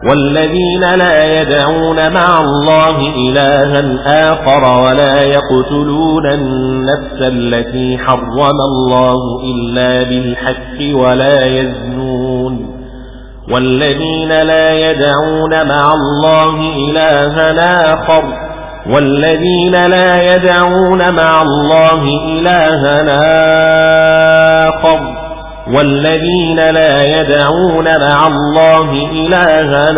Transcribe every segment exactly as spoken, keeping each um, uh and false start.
والذين لا يدعون مع الله إلها آخر ولا يقتلون النفس التي حرم الله إلا بالحق ولا يزنون والذين لا يدعون مع الله إلها آخر والذين لا يدعون مع الله إلها آخر والذين لا يدعون مع الله إلها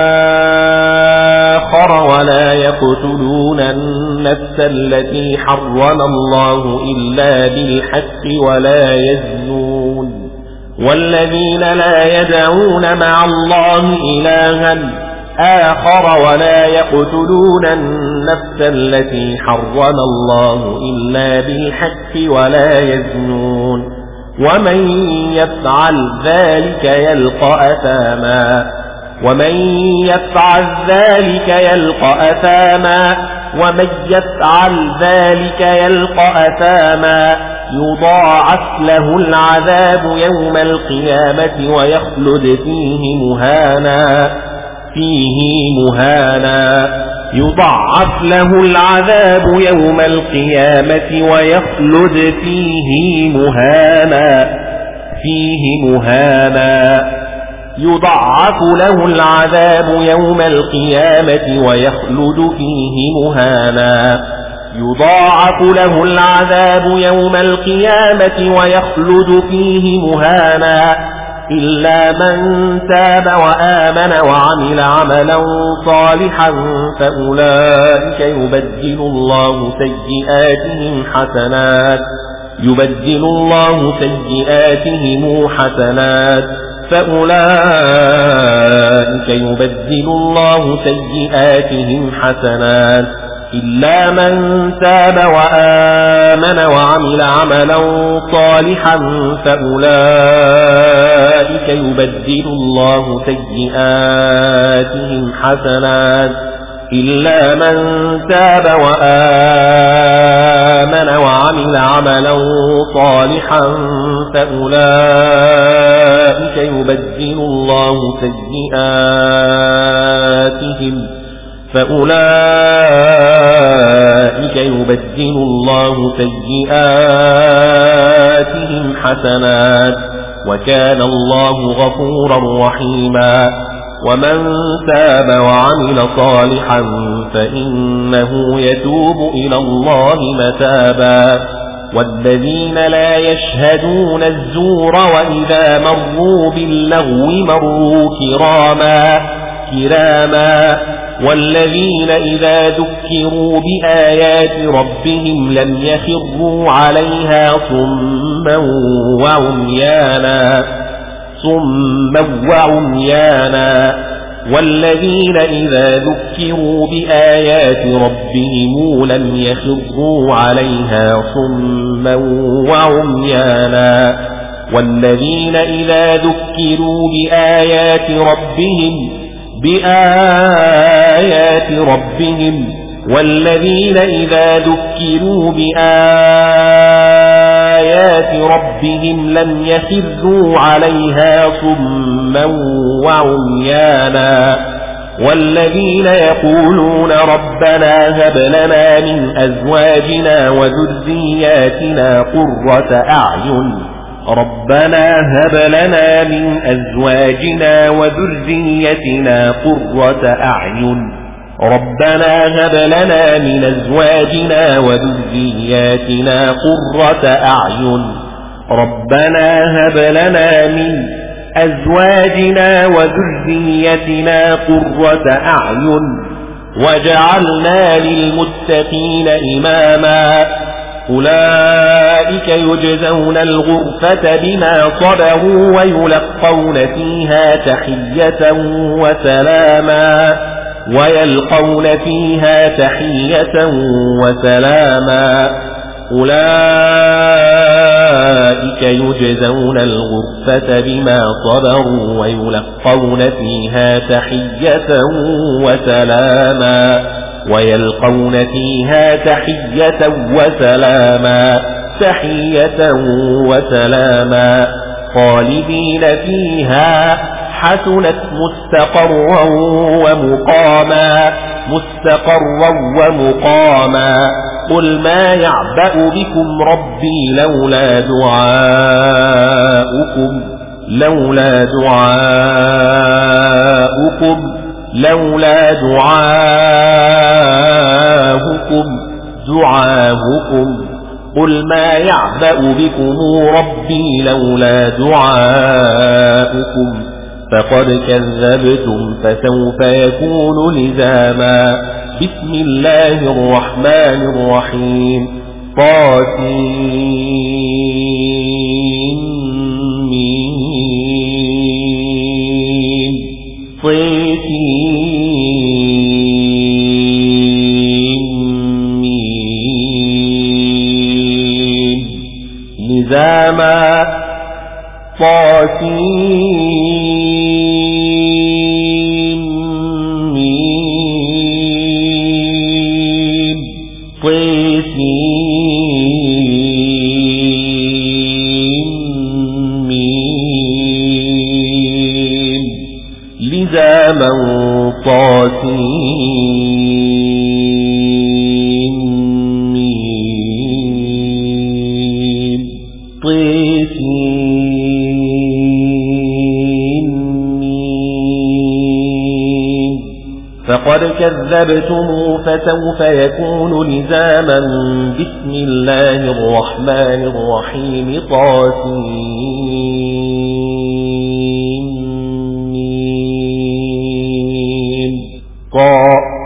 آخر ولا يقتلون النفس التي حرم الله إلا بالحق ولا يزنون والذين لا يدعون مع الله إلها آخر ولا يقتلون النفس التي حرم الله إلا بالحق ولا يزنون ومن يفعل ذلك يلقى أثاما ومن يفعل ذلك يلقى أثاما ومن يفعل ذلك يلقى أثاما يضاعف له العذاب يوم القيامة ويخلد فيه مهانا فيه مهانا يضاعف له العذاب يوم القيامة ويخلد فيه مهانا فيه مهانا يضاعف له العذاب يوم القيامة ويخلد فيه مهانا يضاعف له العذاب يوم القيامة ويخلد فيه مهانا إلا من تاب وآمن وعمل عملا صالحا فأولئك يبدل الله سيئاتهم حسنات يبدل الله سيئاتهم حسنات فأولئك يبدل الله سيئاتهم حسنات إلا من تاب وآمن وعمل عملا صالحا فأولئك يبدل الله سيئاتهم حسنات إلا من تاب وآمن وعمل عملا صالحا فأولئك يبدل الله سيئاتهم فأولئك يبدل الله سيئاتهم حسنات وكان الله غفورا رحيما ومن تاب وعمل صالحا فإنه يتوب إلى الله متابا والذين لا يشهدون الزور وإذا مروا باللغو مروا كراما كراما والذين إذا ذكروا بآيات ربهم لم يخروا عليها صما وعميانا صما وعميانا والذين إذا ذكروا بآيات ربهم لم يخروا عليها صما وعميانا والذين إذا ذكروا بآيات ربهم بآيات ربهم والذين إذا ذكروا بآيات ربهم لم يخروا عليها صما وعميانا والذين يقولون ربنا هب لنا من أزواجنا وذرياتنا قرة أعين ربنا هب لنا من أزواجنا وذريتنا قرة أعين ربنا هب لنا من أزواجنا وذرياتنا قرة أعين ربنا هب لنا من أزواجنا وذريتنا قرة أعين وجعلنا للمتقين إماما أولئك يجزون الغرفة بما صبروا ويلقون فيها تحية وسلاما ويلقون فيها تحية وسلاما أولئك يجزون الغرفة بما صبروا ويلقون فيها تحية وسلاما ويلقون فيها تحية وسلاما تحية وسلاما خالدين فيها حسنت مستقرا ومقاما مستقرا ومقاما قل ما يعبأ بكم ربي لولا دعاؤكم لولا دعاؤكم لولا دعاؤكم دعاؤكم قل ما يعبأ بكم ربي لولا دعاؤكم فقد كذبتم فسوف يكون لزاما بسم الله الرحمن الرحيم طاسين ميم طيسين ميم لزاما طاسين ميم طيسين ميم لزاما طاسين ميم طيسين ميم فقد كذبتم فسوف يكون لزاما بسم الله الرحمن الرحيم طاسين ميم طا